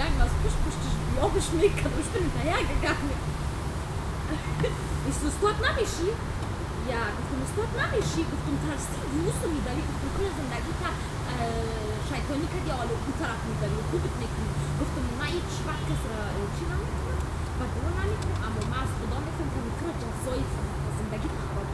gegangen, was wie ob ich mich kann. Ich bin hinterhergegangen. Ich so, stop namishi. Ja, guftum stop namishi. Guftum tarsi yusu midali. Guftum kula zindagita shaytoni kadi alu utaraf midali. Kubit nikni. Guftum nait shvat kasra china mikna. Badona mikna. Amo mas udon mikna kan mikra jasoi zindagita kharab.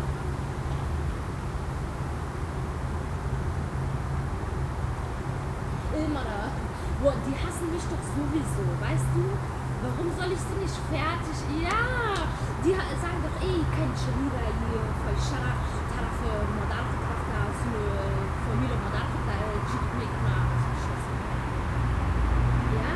Immer. Boah, die hassen mich doch sowieso, weißt du? Warum soll ich sie nicht fertig? Ja, die sagen doch, ey, kein Scharira hier, voll Scharaf, Taraf, Modarte, Krafta, Familie Modarte, Chip, Mikma, ja?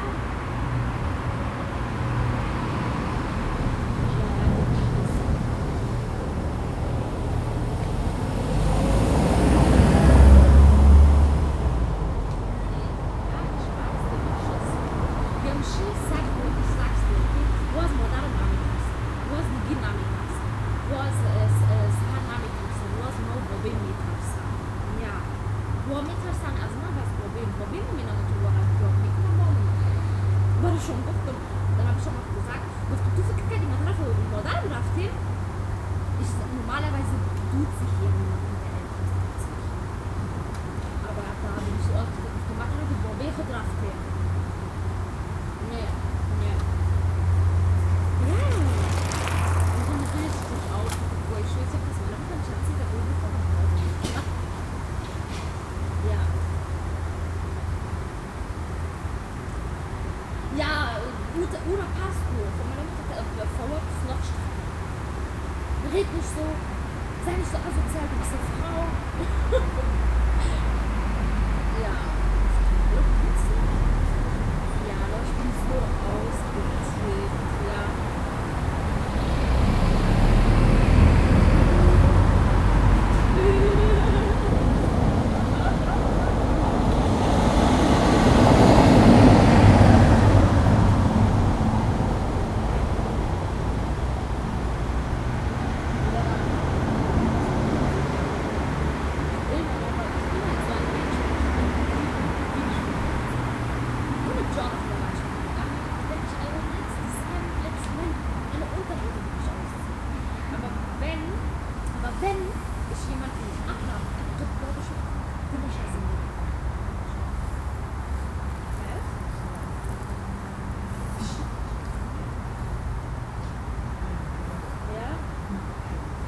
Oder Pasco, von meiner Mutter verwirrt es noch strenger. Red nicht so, sei nicht so asozial, du bist eine Frau. Ja. Ja, aber ich bin so ausgezählt, ja.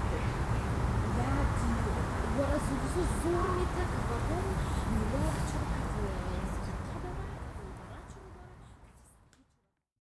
So Mittag, warum?